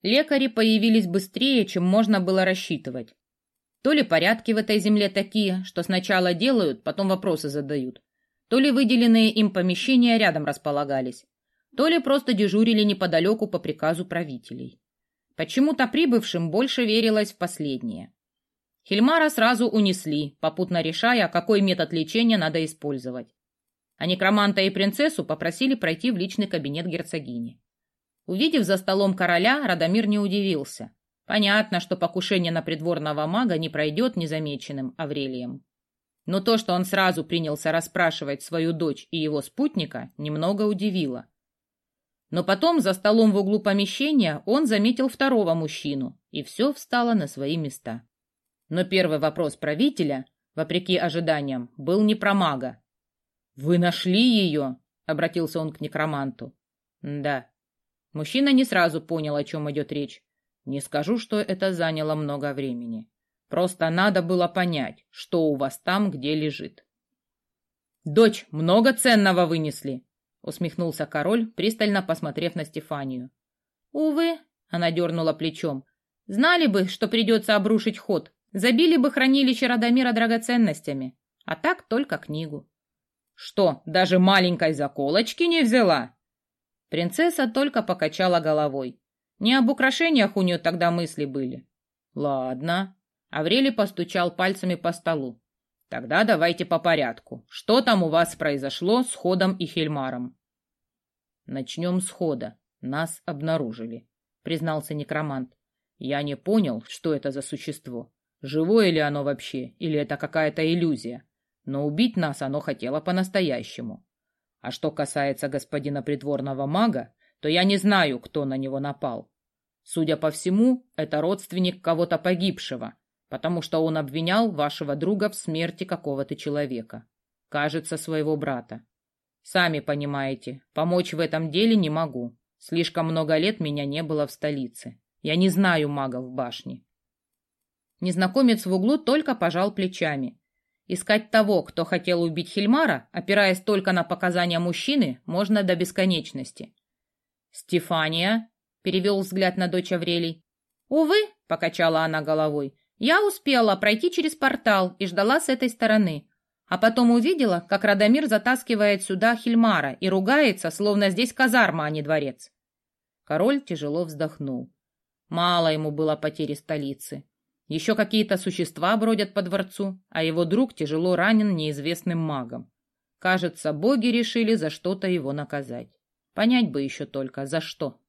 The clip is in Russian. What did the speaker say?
Лекари появились быстрее, чем можно было рассчитывать. То ли порядки в этой земле такие, что сначала делают, потом вопросы задают, то ли выделенные им помещения рядом располагались, то ли просто дежурили неподалеку по приказу правителей. Почему-то прибывшим больше верилось в последнее. Хильмара сразу унесли, попутно решая, какой метод лечения надо использовать. А некроманта и принцессу попросили пройти в личный кабинет герцогини. Увидев за столом короля, Радомир не удивился. Понятно, что покушение на придворного мага не пройдет незамеченным Аврелием. Но то, что он сразу принялся расспрашивать свою дочь и его спутника, немного удивило. Но потом за столом в углу помещения он заметил второго мужчину, и все встало на свои места. Но первый вопрос правителя, вопреки ожиданиям, был не про мага. «Вы нашли ее?» — обратился он к некроманту. «Да». Мужчина не сразу понял, о чем идет речь. Не скажу, что это заняло много времени. Просто надо было понять, что у вас там, где лежит. «Дочь, много ценного вынесли!» — усмехнулся король, пристально посмотрев на Стефанию. «Увы», — она дернула плечом, — «знали бы, что придется обрушить ход, забили бы хранилище Радомира драгоценностями, а так только книгу». «Что, даже маленькой заколочки не взяла?» Принцесса только покачала головой. Не об украшениях у нее тогда мысли были. «Ладно». Аврелий постучал пальцами по столу. «Тогда давайте по порядку. Что там у вас произошло с Ходом и Хельмаром?» «Начнем с Хода. Нас обнаружили», — признался некромант. «Я не понял, что это за существо. Живое ли оно вообще, или это какая-то иллюзия. Но убить нас оно хотело по-настоящему. А что касается господина придворного мага, то я не знаю, кто на него напал. Судя по всему, это родственник кого-то погибшего, потому что он обвинял вашего друга в смерти какого-то человека. Кажется, своего брата. Сами понимаете, помочь в этом деле не могу. Слишком много лет меня не было в столице. Я не знаю магов в башне». Незнакомец в углу только пожал плечами. Искать того, кто хотел убить Хельмара, опираясь только на показания мужчины, можно до бесконечности. «Стефания?» — перевел взгляд на дочь Аврелий. «Увы», — покачала она головой, — «я успела пройти через портал и ждала с этой стороны. А потом увидела, как Радомир затаскивает сюда Хельмара и ругается, словно здесь казарма, а не дворец». Король тяжело вздохнул. Мало ему было потери столицы. Еще какие-то существа бродят по дворцу, а его друг тяжело ранен неизвестным магом. Кажется, боги решили за что-то его наказать. Понять бы еще только, за что.